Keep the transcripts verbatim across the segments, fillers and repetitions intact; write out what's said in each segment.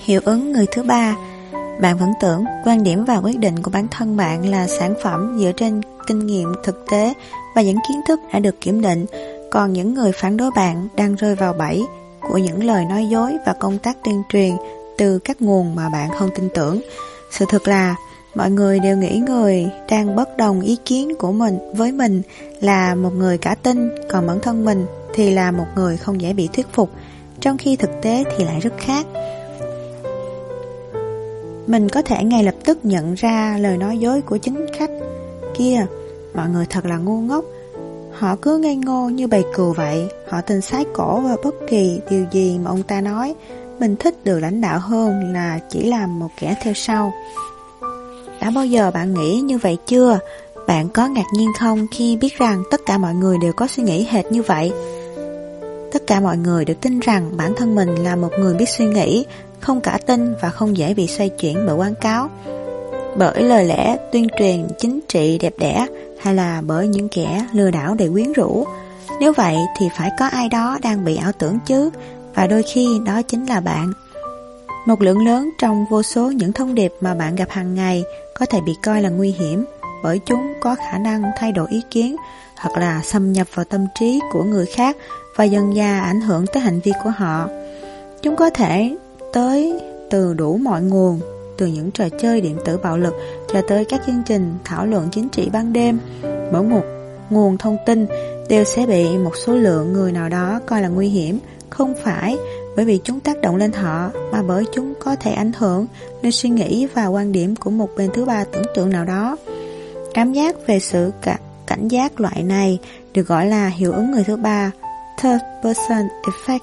Hiệu ứng người thứ ba. Bạn vẫn tưởng quan điểm và quyết định của bản thân bạn là sản phẩm dựa trên kinh nghiệm thực tế và những kiến thức đã được kiểm định, còn những người phản đối bạn đang rơi vào bẫy của những lời nói dối và công tác tuyên truyền từ các nguồn mà bạn không tin tưởng. Sự thật là mọi người đều nghĩ người đang bất đồng ý kiến của mình với mình là một người cả tin, còn bản thân mình thì là một người không dễ bị thuyết phục, trong khi thực tế thì lại rất khác. Mình có thể ngay lập tức nhận ra lời nói dối của chính khách kia. Mọi người thật là ngu ngốc. Họ cứ ngây ngô như bầy cừu vậy. Họ tin sái cổ vào bất kỳ điều gì mà ông ta nói. Mình thích được lãnh đạo hơn là chỉ làm một kẻ theo sau. Đã bao giờ bạn nghĩ như vậy chưa? Bạn có ngạc nhiên không khi biết rằng tất cả mọi người đều có suy nghĩ hệt như vậy? Tất cả mọi người đều tin rằng bản thân mình là một người biết suy nghĩ, không cả tin và không dễ bị xoay chuyển bởi quảng cáo, bởi lời lẽ tuyên truyền chính trị đẹp đẽ, hay là bởi những kẻ lừa đảo đầy quyến rũ. Nếu vậy thì phải có ai đó đang bị ảo tưởng chứ, và đôi khi đó chính là bạn. Một lượng lớn trong vô số những thông điệp mà bạn gặp hàng ngày có thể bị coi là nguy hiểm, bởi chúng có khả năng thay đổi ý kiến hoặc là xâm nhập vào tâm trí của người khác và dần dà ảnh hưởng tới hành vi của họ. Chúng có thể tới từ đủ mọi nguồn, từ những trò chơi điện tử bạo lực cho tới các chương trình thảo luận chính trị ban đêm. Mỗi một nguồn thông tin đều sẽ bị một số lượng người nào đó coi là nguy hiểm, không phải bởi vì chúng tác động lên họ, mà bởi chúng có thể ảnh hưởng lên suy nghĩ và quan điểm của một bên thứ ba tưởng tượng nào đó. Cảm giác về sự cả, cảnh giác loại này được gọi là hiệu ứng người thứ ba, third person effect.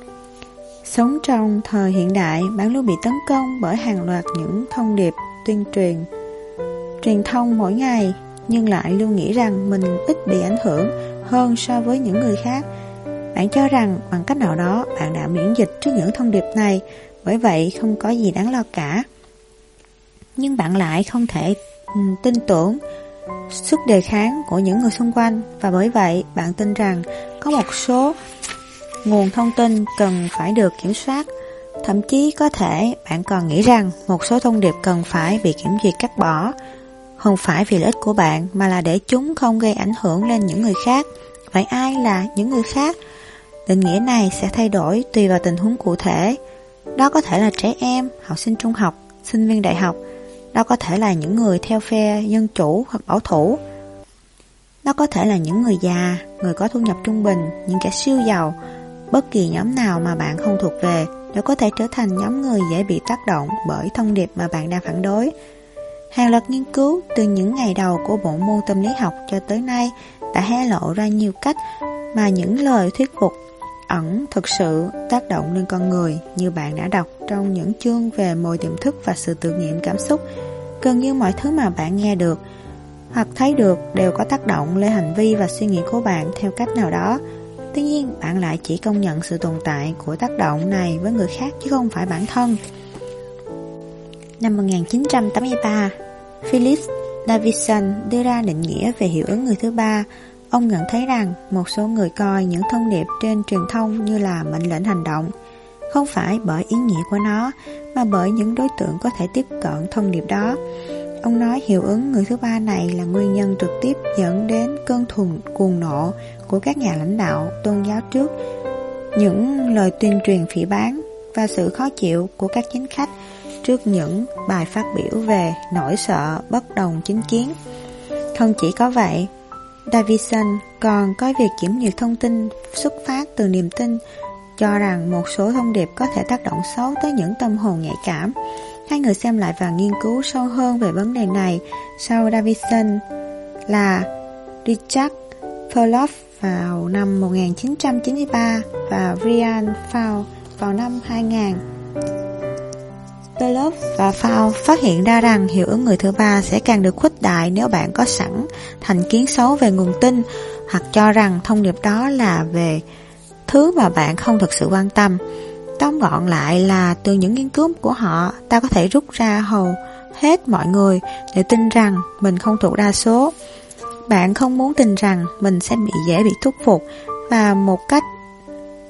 Sống trong thời hiện đại, bạn luôn bị tấn công bởi hàng loạt những thông điệp tuyên truyền, truyền thông mỗi ngày, nhưng lại luôn nghĩ rằng mình ít bị ảnh hưởng hơn so với những người khác. Bạn cho rằng bằng cách nào đó bạn đã miễn dịch trước những thông điệp này, bởi vậy không có gì đáng lo cả. Nhưng bạn lại không thể um, tin tưởng sức đề kháng của những người xung quanh, và bởi vậy bạn tin rằng có một số nguồn thông tin cần phải được kiểm soát. Thậm chí có thể bạn còn nghĩ rằng một số thông điệp cần phải bị kiểm duyệt cắt bỏ, không phải vì lợi ích của bạn mà là để chúng không gây ảnh hưởng lên những người khác. Vậy ai là những người khác? Định nghĩa này sẽ thay đổi tùy vào tình huống cụ thể. Đó có thể là trẻ em, học sinh trung học, sinh viên đại học. Đó có thể là những người theo phe dân chủ hoặc bảo thủ. Đó có thể là những người già, người có thu nhập trung bình, những kẻ siêu giàu. Bất kỳ nhóm nào mà bạn không thuộc về đều có thể trở thành nhóm người dễ bị tác động bởi thông điệp mà bạn đang phản đối. Hàng loạt nghiên cứu từ những ngày đầu của bộ môn tâm lý học cho tới nay đã hé lộ ra nhiều cách mà những lời thuyết phục ẩn thực sự tác động lên con người, như bạn đã đọc trong những chương về mồi tiềm thức và sự tự nghiệm cảm xúc. Gần như mọi thứ mà bạn nghe được hoặc thấy được đều có tác động lên hành vi và suy nghĩ của bạn theo cách nào đó. Tuy nhiên, bạn lại chỉ công nhận sự tồn tại của tác động này với người khác chứ không phải bản thân. Năm một nghìn chín trăm tám mươi ba, Philip Davidson đưa ra định nghĩa về hiệu ứng người thứ ba. Ông nhận thấy rằng một số người coi những thông điệp trên truyền thông như là mệnh lệnh hành động, không phải bởi ý nghĩa của nó, mà bởi những đối tượng có thể tiếp cận thông điệp đó. Ông nói hiệu ứng người thứ ba này là nguyên nhân trực tiếp dẫn đến cơn thùn cuồng nộ của các nhà lãnh đạo tôn giáo trước những lời tuyên truyền phỉ báng, và sự khó chịu của các chính khách trước những bài phát biểu về nỗi sợ bất đồng chính kiến. Không chỉ có vậy, Davidson còn coi việc kiểm duyệt thông tin xuất phát từ niềm tin, cho rằng một số thông điệp có thể tác động xấu tới những tâm hồn nhạy cảm. Hai người xem lại và nghiên cứu sâu hơn về vấn đề này sau Davidson là Richard Perloff vào năm một nghìn chín trăm chín mươi ba và Brian Froud vào năm hai nghìn. Perloff và Froud phát hiện ra rằng hiệu ứng người thứ ba sẽ càng được khuếch đại nếu bạn có sẵn thành kiến xấu về nguồn tin, hoặc cho rằng thông điệp đó là về thứ mà bạn không thực sự quan tâm. Tóm gọn lại là từ những nghiên cứu của họ, ta có thể rút ra hầu hết mọi người đều tin rằng mình không thuộc đa số. Bạn không muốn tin rằng mình sẽ bị dễ bị thuyết phục, và một cách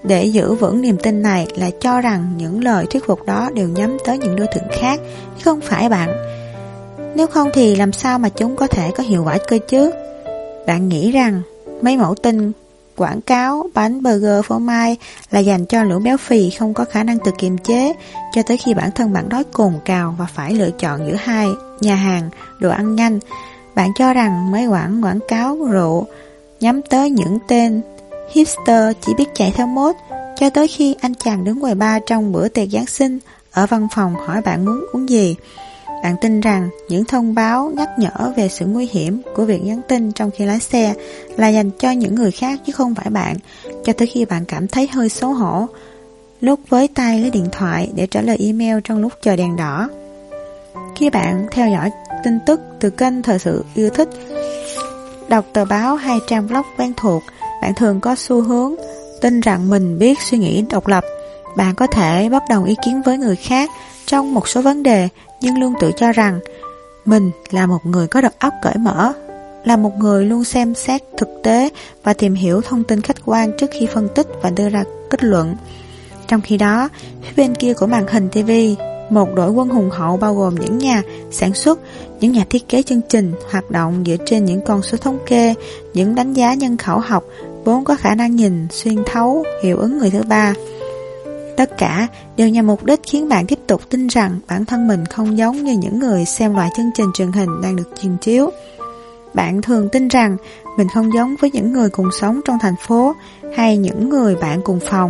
để giữ vững niềm tin này là cho rằng những lời thuyết phục đó đều nhắm tới những đối tượng khác, chứ không phải bạn. Nếu không thì làm sao mà chúng có thể có hiệu quả cơ chứ? Bạn nghĩ rằng mấy mẫu tin quảng cáo bánh burger phô mai là dành cho lũ béo phì không có khả năng tự kiềm chế, cho tới khi bản thân bạn đói cồn cào và phải lựa chọn giữa hai nhà hàng đồ ăn nhanh. Bạn cho rằng mấy quảng quảng cáo rượu nhắm tới những tên hipster chỉ biết chạy theo mốt, cho tới khi anh chàng đứng quầy bar trong bữa tiệc Giáng sinh ở văn phòng hỏi bạn muốn uống gì. Bạn tin rằng những thông báo nhắc nhở về sự nguy hiểm của việc nhắn tin trong khi lái xe là dành cho những người khác chứ không phải bạn, cho tới khi bạn cảm thấy hơi xấu hổ lúc với tay lấy điện thoại để trả lời email trong lúc chờ đèn đỏ. Khi bạn theo dõi tin tức từ kênh thời sự yêu thích, đọc tờ báo hay trang blog quen thuộc, bạn thường có xu hướng tin rằng mình biết suy nghĩ độc lập. Bạn có thể bất đồng ý kiến với người khác trong một số vấn đề, nhưng luôn tự cho rằng mình là một người có đầu óc cởi mở, là một người luôn xem xét thực tế và tìm hiểu thông tin khách quan trước khi phân tích và đưa ra kết luận. Trong khi đó, phía bên kia của màn hình ti vi, một đội quân hùng hậu bao gồm những nhà sản xuất, những nhà thiết kế chương trình hoạt động dựa trên những con số thống kê, những đánh giá nhân khẩu học, vốn có khả năng nhìn xuyên thấu hiệu ứng người thứ ba. Tất cả đều nhằm mục đích khiến bạn tiếp tục tin rằng bản thân mình không giống như những người xem loại chương trình truyền hình đang được truyền chiếu. Bạn thường tin rằng mình không giống với những người cùng sống trong thành phố hay những người bạn cùng phòng,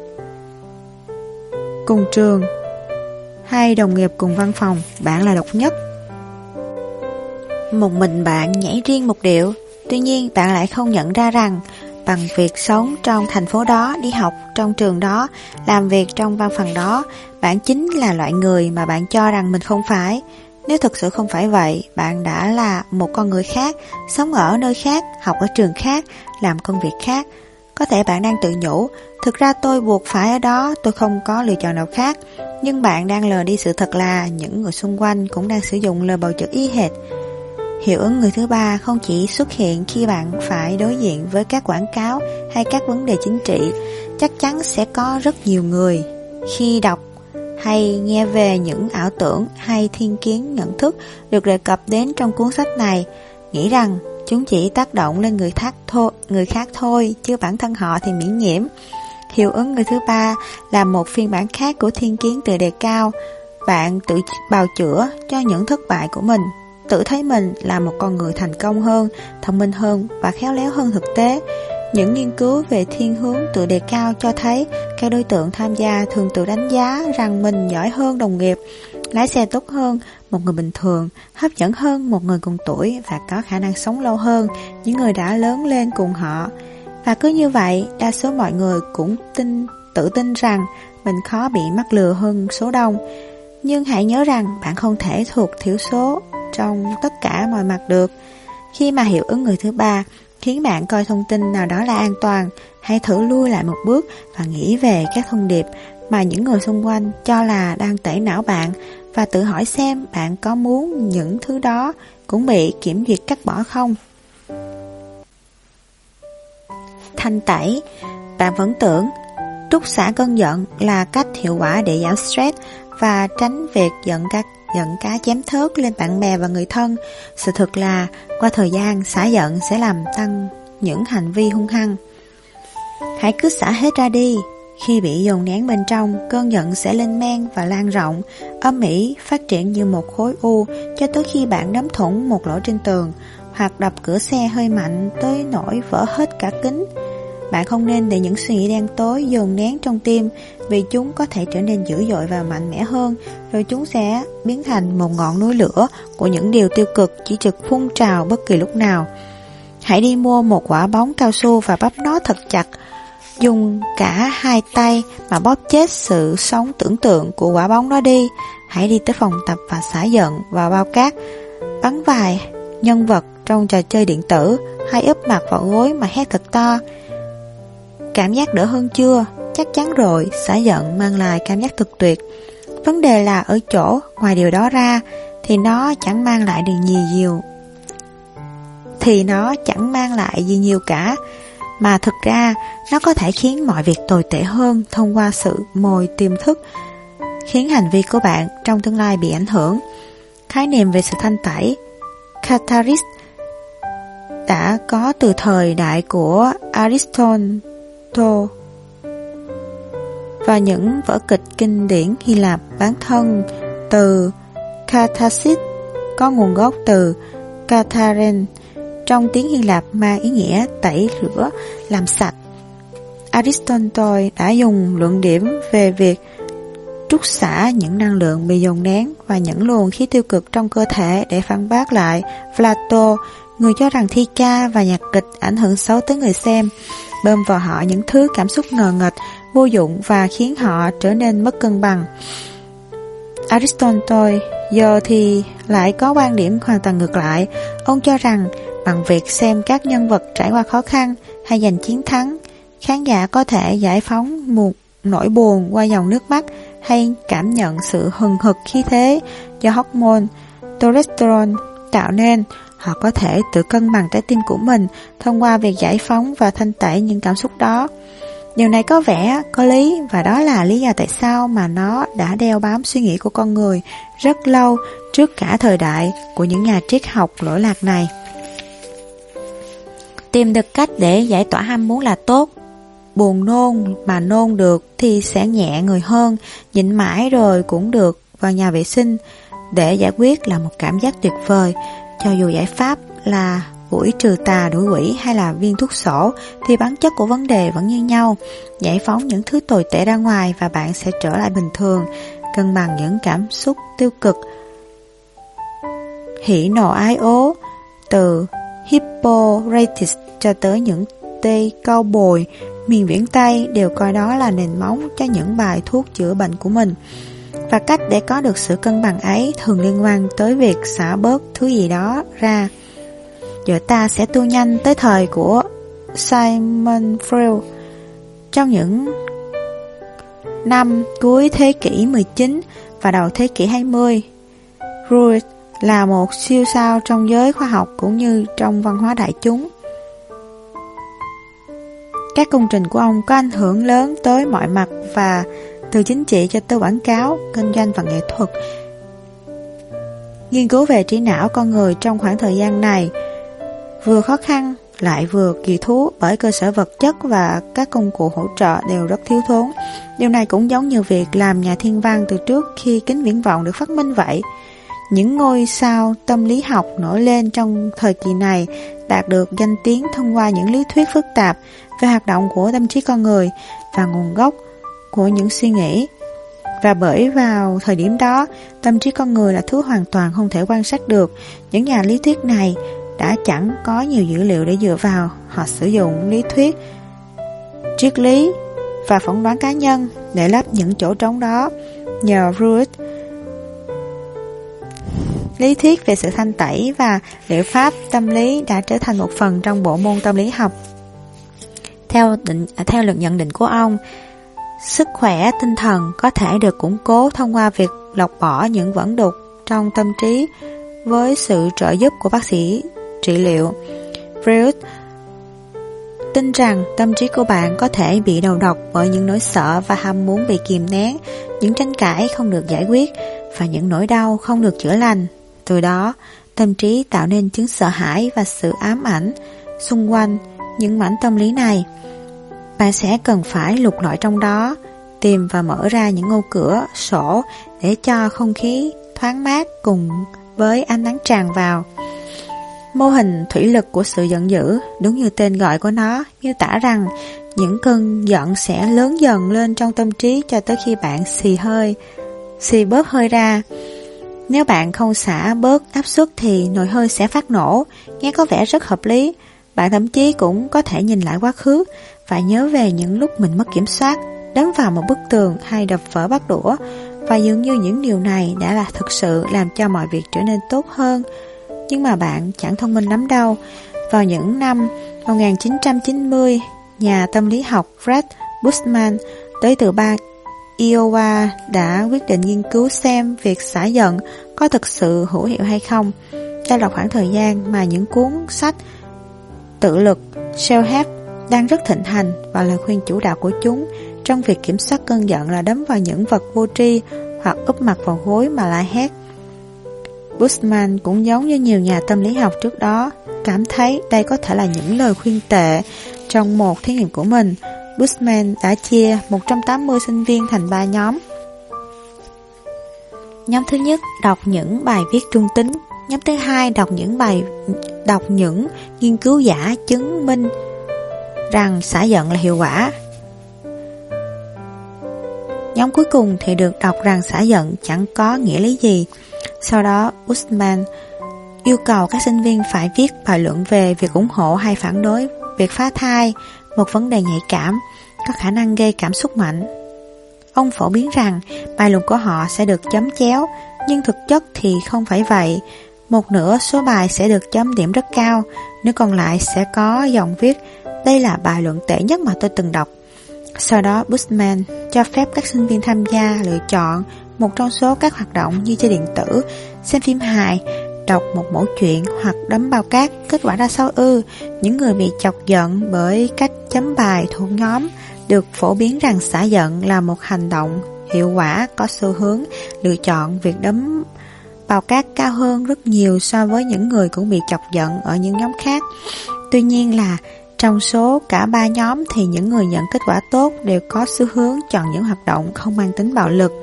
cùng trường hay đồng nghiệp cùng văn phòng. Bạn là độc nhất. Một mình bạn nhảy riêng một điệu. Tuy nhiên bạn lại không nhận ra rằng bằng việc sống trong thành phố đó, đi học trong trường đó, làm việc trong văn phòng đó, bạn chính là loại người mà bạn cho rằng mình không phải. Nếu thực sự không phải vậy, bạn đã là một con người khác, sống ở nơi khác, học ở trường khác, làm công việc khác. Có thể bạn đang tự nhủ, thực ra tôi buộc phải ở đó, tôi không có lựa chọn nào khác. Nhưng bạn đang lờ đi sự thật là những người xung quanh cũng đang sử dụng lời bào chữa y hệt. Hiệu ứng người thứ ba không chỉ xuất hiện khi bạn phải đối diện với các quảng cáo hay các vấn đề chính trị. Chắc chắn sẽ có rất nhiều người khi đọc hay nghe về những ảo tưởng hay thiên kiến nhận thức được đề cập đến trong cuốn sách này, nghĩ rằng chúng chỉ tác động lên người khác thôi, người khác thôi chứ bản thân họ thì miễn nhiễm. Hiệu ứng người thứ ba là một phiên bản khác của thiên kiến tự đề cao. Bạn tự bào chữa cho những thất bại của mình, tự thấy mình là một con người thành công hơn, thông minh hơn và khéo léo hơn thực tế. Những nghiên cứu về thiên hướng tự đề cao cho thấy các đối tượng tham gia thường tự đánh giá rằng mình giỏi hơn đồng nghiệp, lái xe tốt hơn một người bình thường, hấp dẫn hơn một người cùng tuổi và có khả năng sống lâu hơn những người đã lớn lên cùng họ. Và cứ như vậy, đa số mọi người cũng tin tự tin rằng mình khó bị mắc lừa hơn số đông. Nhưng hãy nhớ rằng bạn không thể thuộc thiểu số trong tất cả mọi mặt được. Khi mà hiệu ứng người thứ ba khiến bạn coi thông tin nào đó là an toàn, hãy thử lui lại một bước và nghĩ về các thông điệp mà những người xung quanh cho là đang tẩy não bạn, và tự hỏi xem bạn có muốn những thứ đó cũng bị kiểm duyệt cắt bỏ không. Thanh tẩy. Bạn vẫn tưởng trút xả cơn giận là cách hiệu quả để giảm stress và tránh việc giận cá, giận cá chém thớt lên bạn bè và người thân. Sự thật là qua thời gian, xả giận sẽ làm tăng những hành vi hung hăng. Hãy cứ xả hết ra đi. Khi bị dồn nén bên trong, cơn giận sẽ lên men và lan rộng, âm ỉ, phát triển như một khối u cho tới khi bạn đấm thủng một lỗ trên tường hoặc đập cửa xe hơi mạnh tới nỗi vỡ hết cả kính. Bạn không nên để những suy nghĩ đen tối dồn nén trong tim, vì chúng có thể trở nên dữ dội và mạnh mẽ hơn, rồi chúng sẽ biến thành một ngọn núi lửa của những điều tiêu cực chỉ trực phun trào bất kỳ lúc nào. Hãy đi mua một quả bóng cao su và bóp nó thật chặt. Dùng cả hai tay mà bóp chết sự sống tưởng tượng của quả bóng đó đi. Hãy đi tới phòng tập và xả giận vào bao cát, bắn vài nhân vật trong trò chơi điện tử, hay úp mặt vào gối mà hét thật to. Cảm giác đỡ hơn chưa? Chắc chắn rồi, xả giận mang lại cảm giác thực tuyệt. Vấn đề là ở chỗ, ngoài điều đó ra, thì nó chẳng mang lại được gì nhiều. Thì nó chẳng mang lại gì nhiều cả. mà thực ra nó có thể khiến mọi việc tồi tệ hơn thông qua sự mồi tiềm thức, khiến hành vi của bạn trong tương lai bị ảnh hưởng. Khái niệm về sự thanh tẩy catharsis đã có từ thời đại của Aristotle, và những vở kịch kinh điển Hy Lạp. Bản thân từ catharsis có nguồn gốc từ katharin, trong tiếng Hy Lạp mang ý nghĩa tẩy rửa, làm sạch. Aristotle đã dùng luận điểm về việc trút xả những năng lượng bị dồn nén và những luồng khí tiêu cực trong cơ thể để phản bác lại Plato, người cho rằng thi ca và nhạc kịch ảnh hưởng xấu tới người xem, bơm vào họ những thứ cảm xúc ngờ nghệch, vô dụng và khiến họ trở nên mất cân bằng. Aristotle giờ thì lại có quan điểm hoàn toàn ngược lại. Ông cho rằng bằng việc xem các nhân vật trải qua khó khăn hay giành chiến thắng, khán giả có thể giải phóng một nỗi buồn qua dòng nước mắt, hay cảm nhận sự hừng hực khí thế do hormone testosterone tạo nên. Họ có thể tự cân bằng trái tim của mình thông qua việc giải phóng và thanh tẩy những cảm xúc đó. Điều này có vẻ có lý, và đó là lý do tại sao mà nó đã đeo bám suy nghĩ của con người rất lâu trước cả thời đại của những nhà triết học lỗi lạc này. Tìm được cách để giải tỏa ham muốn là tốt. Buồn nôn mà nôn được thì sẽ nhẹ người hơn, nhịn mãi rồi cũng được vào nhà vệ sinh để giải quyết là một cảm giác tuyệt vời. Cho dù giải pháp là buổi trừ tà đuổi quỷ hay là viên thuốc sổ thì bản chất của vấn đề vẫn như nhau. Giải phóng những thứ tồi tệ ra ngoài và bạn sẽ trở lại bình thường, cân bằng những cảm xúc tiêu cực. Hỉ nộ ái ố, từ Hippocrates cho tới những Tây Cao Bồi, miền viễn Tây đều coi đó là nền móng cho những bài thuốc chữa bệnh của mình. Và cách để có được sự cân bằng ấy thường liên quan tới việc xả bớt thứ gì đó ra. Giờ ta sẽ tua nhanh tới thời của Sigmund Freud. Trong những năm cuối thế kỷ mười chín và đầu thế kỷ hai mươi, Freud là một siêu sao trong giới khoa học cũng như trong văn hóa đại chúng. Các công trình của ông có ảnh hưởng lớn tới mọi mặt, và từ chính trị cho tới quảng cáo, kinh doanh và nghệ thuật. Nghiên cứu về trí não con người trong khoảng thời gian này vừa khó khăn lại vừa kỳ thú, bởi cơ sở vật chất và các công cụ hỗ trợ đều rất thiếu thốn. Điều này cũng giống như việc làm nhà thiên văn từ trước khi kính viễn vọng được phát minh vậy. Những ngôi sao tâm lý học nổi lên trong thời kỳ này đạt được danh tiếng thông qua những lý thuyết phức tạp về hoạt động của tâm trí con người và nguồn gốc của những suy nghĩ. Và bởi vào thời điểm đó, tâm trí con người là thứ hoàn toàn không thể quan sát được. Những nhà lý thuyết này đã chẳng có nhiều dữ liệu để dựa vào. Họ sử dụng lý thuyết, triết lý và phỏng đoán cá nhân để lấp những chỗ trống đó. Nhờ Freud, lý thuyết về sự thanh tẩy và liệu pháp tâm lý đã trở thành một phần trong bộ môn tâm lý học. Theo định, theo luật nhận định của ông, sức khỏe tinh thần có thể được củng cố thông qua việc lọc bỏ những vẩn đục trong tâm trí với sự trợ giúp của bác sĩ trị liệu. Freud tin rằng tâm trí của bạn có thể bị đầu độc bởi những nỗi sợ và ham muốn bị kìm nén, những tranh cãi không được giải quyết và những nỗi đau không được chữa lành. Từ đó, tâm trí tạo nên chứng sợ hãi và sự ám ảnh xung quanh những mảnh tâm lý này. Bạn sẽ cần phải lục lọi trong đó, tìm và mở ra những ô cửa, sổ để cho không khí thoáng mát cùng với ánh nắng tràn vào. Mô hình thủy lực của sự giận dữ, đúng như tên gọi của nó, miêu tả rằng những cơn giận sẽ lớn dần lên trong tâm trí cho tới khi bạn xì hơi, xì bớt hơi ra. Nếu bạn không xả bớt áp suất thì nồi hơi sẽ phát nổ. Nghe có vẻ rất hợp lý. Bạn thậm chí cũng có thể nhìn lại quá khứ và nhớ về những lúc mình mất kiểm soát, đấm vào một bức tường hay đập vỡ bát đũa, và dường như những điều này đã là thực sự làm cho mọi việc trở nên tốt hơn. Nhưng mà bạn chẳng thông minh lắm đâu. Vào những năm một nghìn chín trăm chín mươi, nhà tâm lý học Fred Bushman tới từ bang Iowa đã quyết định nghiên cứu xem việc xả giận có thực sự hữu hiệu hay không. Đây là khoảng thời gian mà những cuốn sách tự lực self-help đang rất thịnh hành, và lời khuyên chủ đạo của chúng trong việc kiểm soát cơn giận là đấm vào những vật vô tri hoặc úp mặt vào gối mà la hét. Bushman cũng giống như nhiều nhà tâm lý học trước đó, cảm thấy đây có thể là những lời khuyên tệ. Trong một thí nghiệm của mình, Bushman đã chia một trăm tám mươi sinh viên thành ba nhóm. Nhóm thứ nhất đọc những bài viết trung tính, nhóm thứ hai đọc những bài đọc những nghiên cứu giả chứng minh rằng xả giận là hiệu quả. Nhóm cuối cùng thì được đọc rằng xả giận chẳng có nghĩa lý gì. Sau đó, Bushman yêu cầu các sinh viên phải viết bài luận về việc ủng hộ hay phản đối việc phá thai, một vấn đề nhạy cảm, có khả năng gây cảm xúc mạnh. Ông phổ biến rằng bài luận của họ sẽ được chấm chéo, nhưng thực chất thì không phải vậy. Một nửa số bài sẽ được chấm điểm rất cao, nửa còn lại sẽ có dòng viết "Đây là bài luận tệ nhất mà tôi từng đọc". Sau đó, Bushman cho phép các sinh viên tham gia lựa chọn một trong số các hoạt động như chơi điện tử, xem phim hài, đọc một mẩu chuyện hoặc đấm bao cát. Kết quả ra sao ư? Những người bị chọc giận bởi cách chấm bài thuộc nhóm được phổ biến rằng xả giận là một hành động hiệu quả, có xu hướng lựa chọn việc đấm bao cát cao hơn rất nhiều so với những người cũng bị chọc giận ở những nhóm khác. Tuy nhiên là trong số cả ba nhóm thì những người nhận kết quả tốt đều có xu hướng chọn những hoạt động không mang tính bạo lực.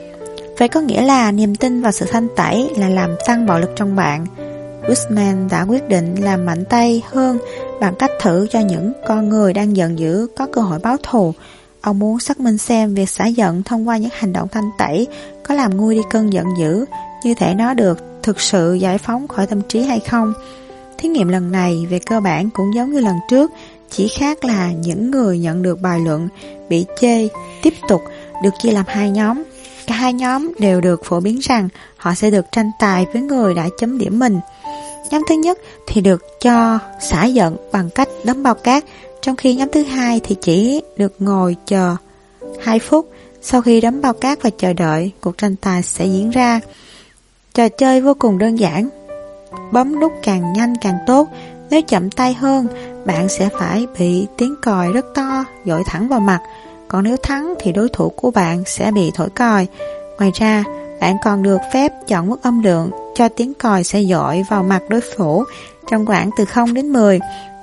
Vậy có nghĩa là niềm tin vào sự thanh tẩy là làm tăng bạo lực trong bạn. Bushman đã quyết định làm mạnh tay hơn bằng cách thử cho những con người đang giận dữ có cơ hội báo thù. Ông muốn xác minh xem việc xả giận thông qua những hành động thanh tẩy có làm nguôi đi cơn giận dữ, như thể nó được thực sự giải phóng khỏi tâm trí hay không. Thí nghiệm lần này về cơ bản cũng giống như lần trước, chỉ khác là những người nhận được bài luận bị chê tiếp tục được chia làm hai nhóm. Cả hai nhóm đều được phổ biến rằng họ sẽ được tranh tài với người đã chấm điểm mình. Nhóm thứ nhất thì được cho xả giận bằng cách đấm bao cát, trong khi nhóm thứ hai thì chỉ được ngồi chờ hai phút. Sau khi đấm bao cát và chờ đợi, cuộc tranh tài sẽ diễn ra. Trò chơi vô cùng đơn giản. Bấm nút càng nhanh càng tốt. Nếu chậm tay hơn, bạn sẽ phải bị tiếng còi rất to dội thẳng vào mặt. Còn nếu thắng thì đối thủ của bạn sẽ bị thổi còi. Ngoài ra, bạn còn được phép chọn mức âm lượng cho tiếng còi sẽ dội vào mặt đối thủ trong khoảng từ không đến mười.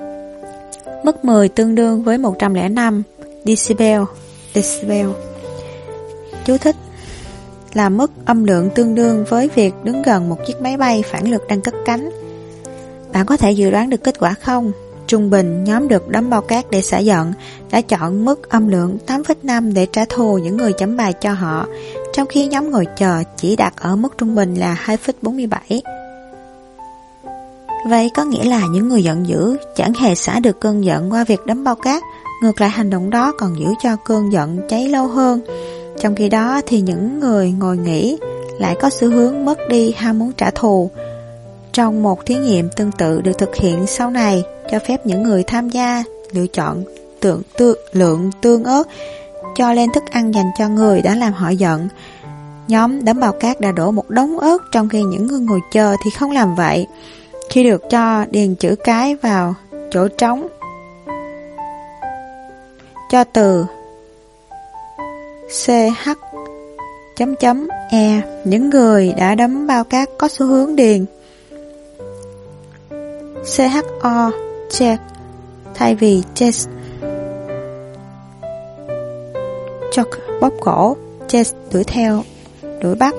Mức mười tương đương với một trăm lẻ năm decibel. decibel. Chú thích: là mức âm lượng tương đương với việc đứng gần một chiếc máy bay phản lực đang cất cánh. Bạn có thể dự đoán được kết quả không? Trung bình, nhóm được đấm bao cát để xả giận đã chọn mức âm lượng tám phẩy năm để trả thù những người chấm bài cho họ, trong khi nhóm ngồi chờ chỉ đặt ở mức trung bình là hai phẩy bốn mươi bảy. Vậy có nghĩa là những người giận dữ chẳng hề xả được cơn giận qua việc đấm bao cát, ngược lại hành động đó còn giữ cho cơn giận cháy lâu hơn. Trong khi đó thì những người ngồi nghỉ lại có xu hướng mất đi ham muốn trả thù. Trong một thí nghiệm tương tự được thực hiện sau này, cho phép những người tham gia lựa chọn tượng tư, lượng tương ớt cho lên thức ăn dành cho người đã làm họ giận. Nhóm đấm bao cát đã đổ một đống ớt, trong khi những người ngồi chờ thì không làm vậy. Khi được cho điền chữ cái vào chỗ trống cho từ xê hát chấm chấm e, những người đã đấm bao cát có xu hướng điền xê hát o check thay vì chest. Chuck bóp cổ, chest đuổi theo, đuổi bắt.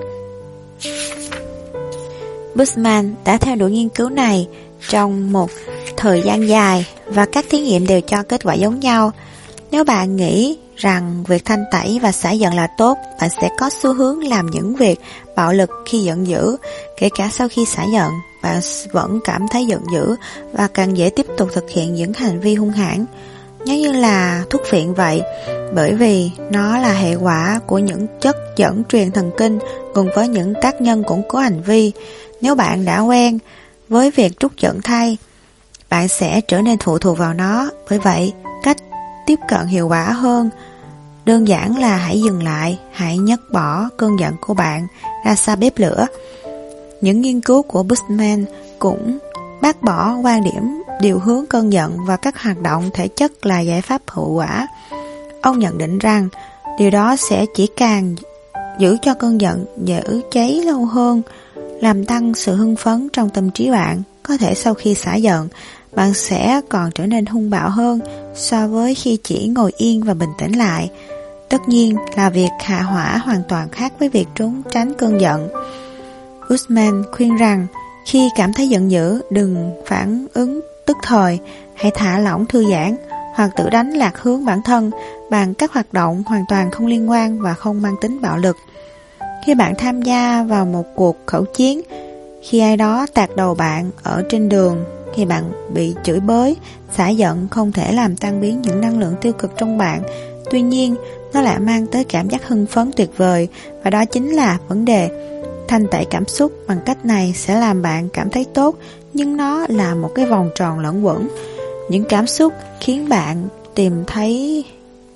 Bushman đã theo đuổi nghiên cứu này trong một thời gian dài và các thí nghiệm đều cho kết quả giống nhau. Nếu bạn nghĩ rằng việc thanh tẩy và xả giận là tốt, bạn sẽ có xu hướng làm những việc bạo lực khi giận dữ. Kể cả sau khi xả giận, bạn vẫn cảm thấy giận dữ và càng dễ tiếp tục thực hiện những hành vi hung hãn. Giống như là thuốc phiện vậy, bởi vì nó là hệ quả của những chất dẫn truyền thần kinh cùng với những tác nhân củng cố hành vi. Nếu bạn đã quen với việc trút giận thay, bạn sẽ trở nên phụ thuộc vào nó. Bởi vậy, cách tiếp cận hiệu quả hơn đơn giản là hãy dừng lại, hãy nhấc bỏ cơn giận của bạn ra xa bếp lửa. Những nghiên cứu của Bushman cũng bác bỏ quan điểm điều hướng cơn giận và các hoạt động thể chất là giải pháp hữu quả. Ông nhận định rằng điều đó sẽ chỉ càng giữ cho cơn giận giữ cháy lâu hơn, làm tăng sự hưng phấn trong tâm trí bạn. Có thể sau khi xả giận, bạn sẽ còn trở nên hung bạo hơn so với khi chỉ ngồi yên và bình tĩnh lại. Tất nhiên là việc hạ hỏa hoàn toàn khác với việc trốn tránh cơn giận. Usman khuyên rằng khi cảm thấy giận dữ, đừng phản ứng tức thời, hãy thả lỏng thư giãn hoặc tự đánh lạc hướng bản thân bằng các hoạt động hoàn toàn không liên quan và không mang tính bạo lực. Khi bạn tham gia vào một cuộc khẩu chiến, khi ai đó tạt đầu bạn ở trên đường, khi bạn bị chửi bới, xả giận không thể làm tan biến những năng lượng tiêu cực trong bạn. Tuy nhiên, nó lại mang tới cảm giác hưng phấn tuyệt vời, và đó chính là vấn đề. Thanh tẩy cảm xúc bằng cách này sẽ làm bạn cảm thấy tốt, nhưng nó là một cái vòng tròn lẫn quẩn. Những cảm xúc khiến bạn tìm thấy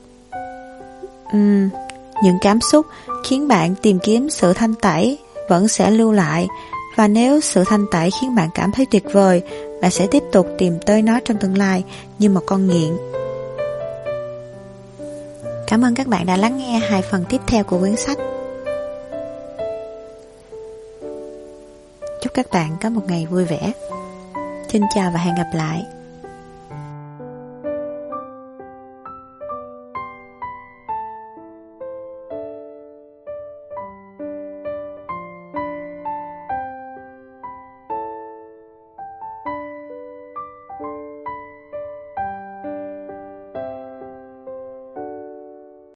uhm, những cảm xúc khiến bạn tìm kiếm sự thanh tẩy vẫn sẽ lưu lại, và nếu sự thanh tẩy khiến bạn cảm thấy tuyệt vời, bạn sẽ tiếp tục tìm tới nó trong tương lai như một con nghiện. Cảm ơn các bạn đã lắng nghe hai phần tiếp theo của quyển sách. Chúc các bạn có một ngày vui vẻ. Xin chào và hẹn gặp lại.